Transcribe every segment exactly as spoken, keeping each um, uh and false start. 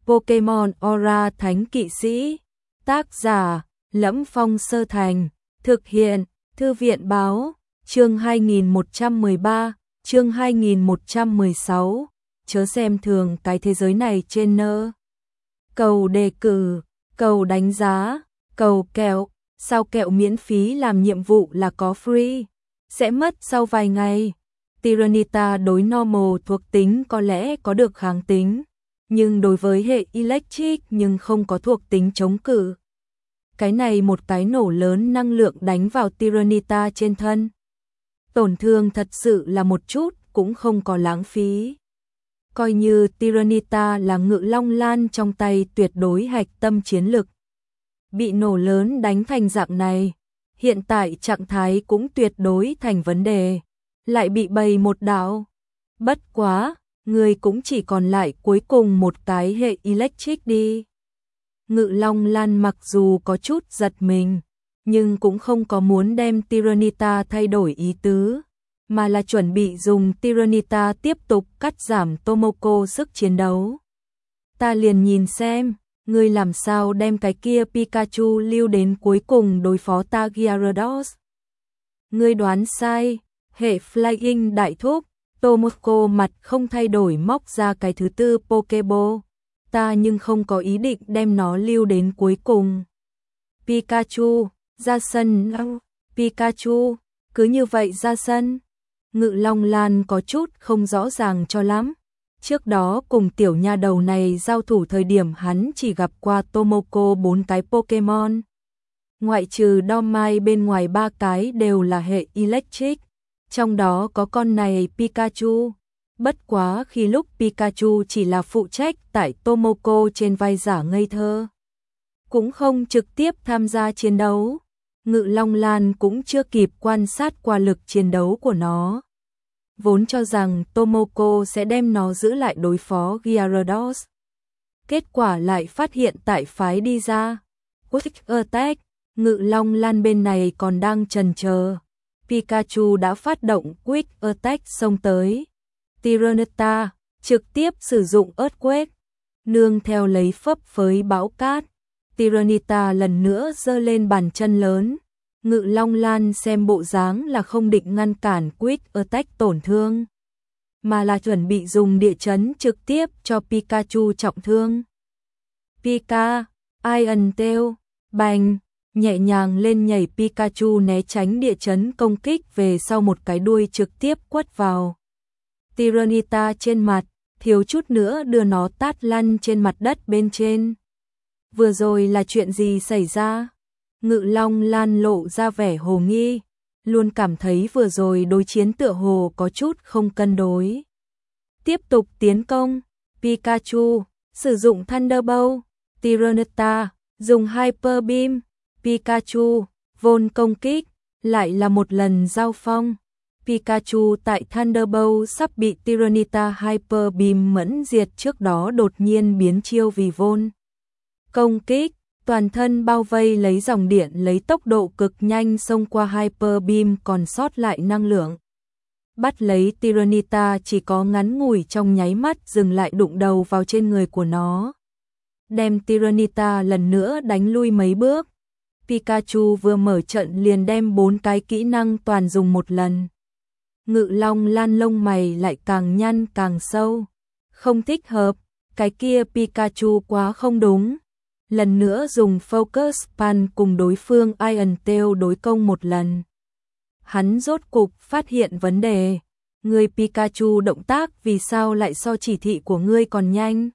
Pokemon Aura Thánh Kỵ Sĩ. Tác giả: Lẫm Phong Sơ Thành. Thực hiện: Thư viện báo. Chương hai nghìn một trăm mười ba, chương hai nghìn một trăm mười sáu. Chớ xem thường cái thế giới này trên nơ. Cầu đề cử, cầu đánh giá, cầu kẹo. Sao kẹo miễn phí làm nhiệm vụ là có free? Sẽ mất sau vài ngày. Tyranitar đối normal thuộc tính có lẽ có được kháng tính, nhưng đối với hệ electric nhưng không có thuộc tính chống cự. Cái này một cái nổ lớn năng lượng đánh vào Tyranitar trên thân. Tổn thương thật sự là một chút cũng không có lãng phí. Coi như Tyranitar là Ngự Long Lan trong tay tuyệt đối hạch tâm chiến lực. Bị nổ lớn đánh thành dạng này, hiện tại trạng thái cũng tuyệt đối thành vấn đề. Lại bị bầy một đạo. Bất quá, người cũng chỉ còn lại cuối cùng một cái hệ electric đi. Ngự Long Lan mặc dù có chút giật mình, nhưng cũng không có muốn đem Tyranitar thay đổi ý tứ, mà là chuẩn bị dùng Tyranitar tiếp tục cắt giảm Tomoko sức chiến đấu. Ta liền nhìn xem, ngươi làm sao đem cái kia Pikachu lưu đến cuối cùng đối phó ta Gyarados. Ngươi đoán sai, hệ Flying đại thúc. Tomoko mặt không thay đổi móc ra cái thứ tư Pokeball. Ta nhưng không có ý định đem nó lưu đến cuối cùng. Pikachu, ra sân. Pikachu, cứ như vậy ra sân. Ngự Long Lan có chút không rõ ràng cho lắm. Trước đó cùng tiểu nha đầu này giao thủ thời điểm hắn chỉ gặp qua Tomoko bốn cái Pokemon. Ngoại trừ Dormai bên ngoài ba cái đều là hệ Electric. Trong đó có con này Pikachu. Bất quá khi lúc Pikachu chỉ là phụ trách tại Tomoko trên vai giả ngây thơ, cũng không trực tiếp tham gia chiến đấu. Ngự Long Lan cũng chưa kịp quan sát qua lực chiến đấu của nó. Vốn cho rằng Tomoko sẽ đem nó giữ lại đối phó Gyarados. Kết quả lại phát hiện tại phái đi ra Quick Attack. Ngự Long Lan bên này còn đang chần chờ. Pikachu đã phát động Quick Attack xông tới. Tyranitar trực tiếp sử dụng Earthquake, nương theo lấy phấp phới bão cát. Tyranitar lần nữa giơ lên bàn chân lớn. Ngự Long Lan xem bộ dáng là không định ngăn cản Quick Attack tổn thương, mà là chuẩn bị dùng địa chấn trực tiếp cho Pikachu trọng thương. Pika, Iron Tail, bành, nhẹ nhàng lên nhảy Pikachu né tránh địa chấn công kích về sau một cái đuôi trực tiếp quất vào Tyranitar trên mặt, thiếu chút nữa đưa nó tát lăn trên mặt đất bên trên. Vừa rồi là chuyện gì xảy ra? Ngự Long Lan lộ ra vẻ hồ nghi, luôn cảm thấy vừa rồi đối chiến tựa hồ có chút không cân đối. Tiếp tục tiến công, Pikachu sử dụng Thunderbolt, Tyranitar dùng Hyper Beam, Pikachu vốn công kích, lại là một lần giao phong. Pikachu tại Thunderbolt sắp bị Tyranitar Hyper Beam mẫn diệt trước đó đột nhiên biến chiêu vì vốn công kích, toàn thân bao vây lấy dòng điện lấy tốc độ cực nhanh xông qua Hyper Beam còn sót lại năng lượng. Bắt lấy Tyranitar chỉ có ngắn ngủi trong nháy mắt dừng lại đụng đầu vào trên người của nó. Đem Tyranitar lần nữa đánh lui mấy bước. Pikachu vừa mở trận liền đem bốn cái kỹ năng toàn dùng một lần. Ngự Long Lan lông mày lại càng nhăn càng sâu. Không thích hợp, cái kia Pikachu quá không đúng. Lần nữa dùng Focus Pan cùng đối phương Iron Tail đối công một lần. Hắn rốt cục phát hiện vấn đề. Người Pikachu động tác vì sao lại so chỉ thị của ngươi còn nhanh?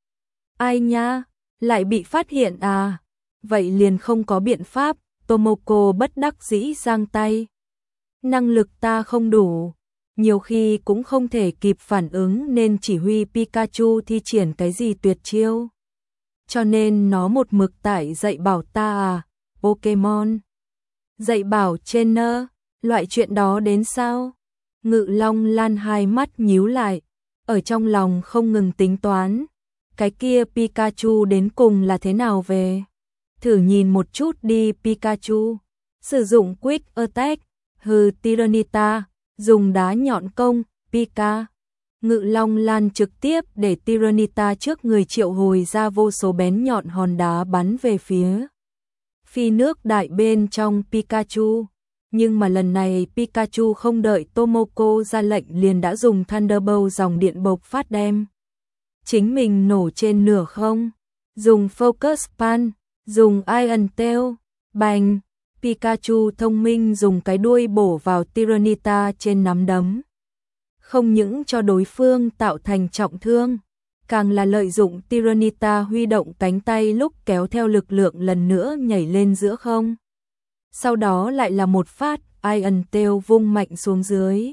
Ai nha, lại bị phát hiện à? Vậy liền không có biện pháp. Tomoko bất đắc dĩ giang tay. Năng lực ta không đủ, nhiều khi cũng không thể kịp phản ứng nên chỉ huy Pikachu thi triển cái gì tuyệt chiêu. Cho nên nó một mực tại dạy bảo ta à, Pokemon. Dạy bảo trainer, loại chuyện đó đến sao? Ngự Long Lan hai mắt nhíu lại, ở trong lòng không ngừng tính toán. Cái kia Pikachu đến cùng là thế nào về? Thử nhìn một chút đi Pikachu. Sử dụng Quick Attack, hừ Tyranitar, dùng đá nhọn công, Pika. Ngự Long Lan trực tiếp để Tyranitar trước người triệu hồi ra vô số bén nhọn hòn đá bắn về phía phi nước đại bên trong Pikachu. Nhưng mà lần này Pikachu không đợi Tomoko ra lệnh liền đã dùng Thunderbolt dòng điện bộc phát đem chính mình nổ trên nửa không, dùng Focus Pan, dùng Iron Tail, bành, Pikachu thông minh dùng cái đuôi bổ vào Tyranitar trên nắm đấm. Không những cho đối phương tạo thành trọng thương, càng là lợi dụng Tyranitar huy động cánh tay lúc kéo theo lực lượng lần nữa nhảy lên giữa không. Sau đó lại là một phát Iron Tail vung mạnh xuống dưới.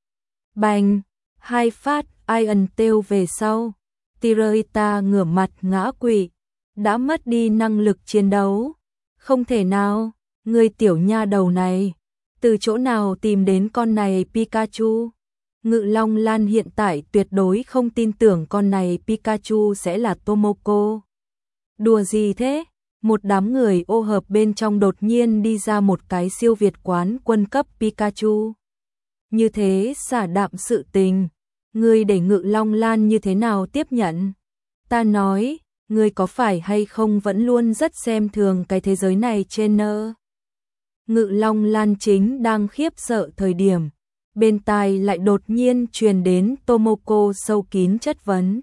Bành, hai phát Iron Tail về sau, Tyranitar ngửa mặt ngã quỵ, đã mất đi năng lực chiến đấu. Không thể nào, người tiểu nha đầu này, từ chỗ nào tìm đến con này Pikachu? Ngự Long Lan hiện tại tuyệt đối không tin tưởng con này Pikachu sẽ là Tomoko. Đùa gì thế? Một đám người ô hợp bên trong đột nhiên đi ra một cái siêu việt quán quân cấp Pikachu. Như thế xả đạm sự tình, ngươi để Ngự Long Lan như thế nào tiếp nhận? Ta nói, ngươi có phải hay không vẫn luôn rất xem thường cái thế giới này trên nơ? Ngự Long Lan chính đang khiếp sợ thời điểm, bên tai lại đột nhiên truyền đến Tomoko sâu kín chất vấn.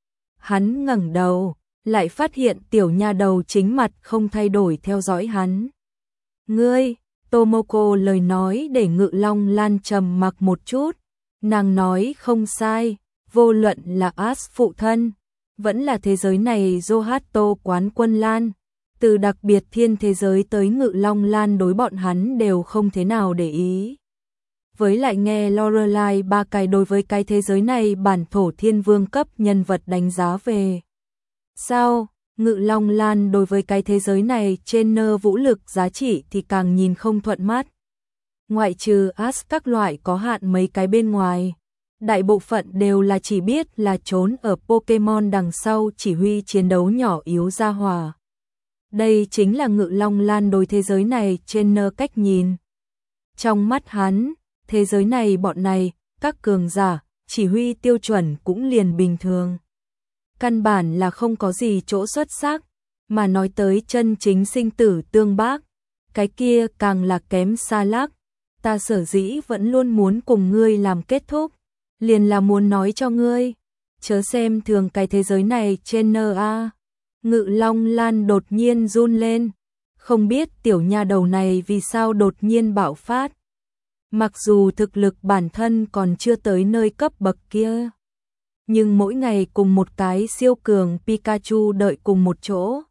Hắn ngẩng đầu, lại phát hiện tiểu nha đầu chính mặt không thay đổi theo dõi hắn. Ngươi, Tomoko lời nói để Ngự Long Lan trầm mặc một chút, nàng nói không sai, vô luận là Ash phụ thân, vẫn là thế giới này Zohato quán quân Lan, từ đặc biệt thiên thế giới tới Ngự Long Lan đối bọn hắn đều không thế nào để ý. Với lại nghe Lorelai ba cái đối với cái thế giới này bản thổ thiên vương cấp nhân vật đánh giá về. Sao, Ngự Long Lan đối với cái thế giới này trên nơ vũ lực giá trị thì càng nhìn không thuận mắt. Ngoại trừ Ash các loại có hạn mấy cái bên ngoài, đại bộ phận đều là chỉ biết là trốn ở Pokemon đằng sau chỉ huy chiến đấu nhỏ yếu ra hòa. Đây chính là Ngự Long Lan đối thế giới này trên nơ cách nhìn. Trong mắt hắn, thế giới này bọn này, các cường giả, chỉ huy tiêu chuẩn cũng liền bình thường. Căn bản là không có gì chỗ xuất sắc, mà nói tới chân chính sinh tử tương bác, cái kia càng là kém xa lắc. Ta sở dĩ vẫn luôn muốn cùng ngươi làm kết thúc, liền là muốn nói cho ngươi, chớ xem thường cái thế giới này trên nơ a. Ngự Long Lan đột nhiên run lên, không biết tiểu nha đầu này vì sao đột nhiên bạo phát. Mặc dù thực lực bản thân còn chưa tới nơi cấp bậc kia, nhưng mỗi ngày cùng một cái siêu cường Pikachu đợi cùng một chỗ.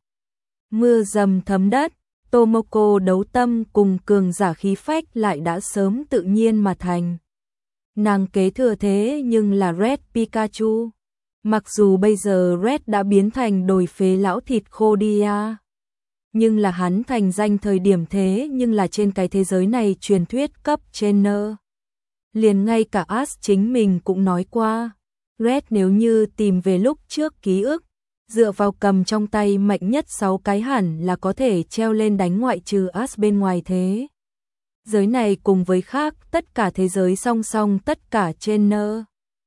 Mưa dầm thấm đất, Tomoko đấu tâm cùng cường giả khí phách lại đã sớm tự nhiên mà thành. Nàng kế thừa thế nhưng là Red Pikachu. Mặc dù bây giờ Red đã biến thành đồi phế lão thịt khô đi à. Nhưng là hắn thành danh thời điểm thế nhưng là trên cái thế giới này truyền thuyết cấp trên nơ. Liền ngay cả Ash chính mình cũng nói qua, Red nếu như tìm về lúc trước ký ức, dựa vào cầm trong tay mạnh nhất sáu cái hẳn là có thể treo lên đánh ngoại trừ Ash bên ngoài thế. Giới này cùng với khác tất cả thế giới song song tất cả trên nơ.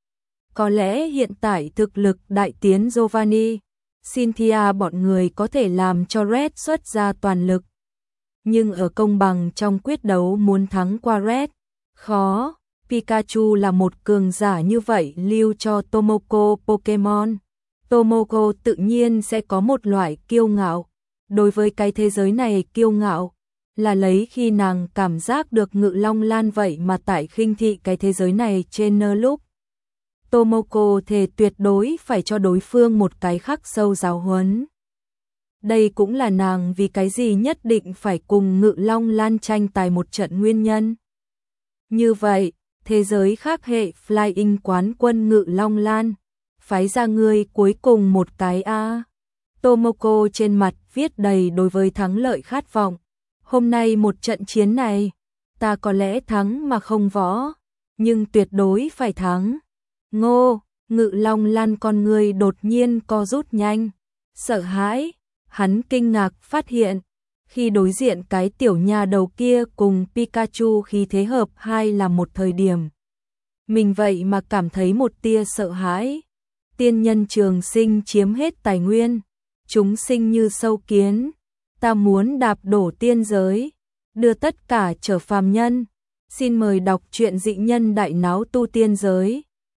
Có lẽ hiện tại thực lực đại tiến Giovanni, Cynthia bọn người có thể làm cho Red xuất ra toàn lực. Nhưng ở công bằng trong quyết đấu muốn thắng qua Red, khó. Pikachu là một cường giả như vậy lưu cho Tomoko Pokemon. Tomoko tự nhiên sẽ có một loại kiêu ngạo. Đối với cái thế giới này kiêu ngạo, là lấy khi nàng cảm giác được Ngự Long Lan vậy mà tại khinh thị cái thế giới này trên nơ lúc. Tomoko thề tuyệt đối phải cho đối phương một cái khắc sâu giáo huấn. Đây cũng là nàng vì cái gì nhất định phải cùng Ngự Long Lan tranh tài một trận nguyên nhân. Như vậy, thế giới khác hệ Flying quán quân Ngự Long Lan, phái ra ngươi cuối cùng một cái a. Tomoko trên mặt viết đầy đối với thắng lợi khát vọng. Hôm nay một trận chiến này, ta có lẽ thắng mà không võ, nhưng tuyệt đối phải thắng. Ngô, Ngự Long Lan con người đột nhiên co rút nhanh, sợ hãi, hắn kinh ngạc phát hiện, khi đối diện cái tiểu nha đầu kia cùng Pikachu khí thế hợp hai là một thời điểm. mình vậy mà cảm thấy một tia sợ hãi. Tiên nhân trường sinh chiếm hết tài nguyên, chúng sinh như sâu kiến, ta muốn đạp đổ tiên giới, đưa tất cả trở phàm nhân. Xin mời đọc truyện Dị Nhân Đại Náo Tu Tiên Giới.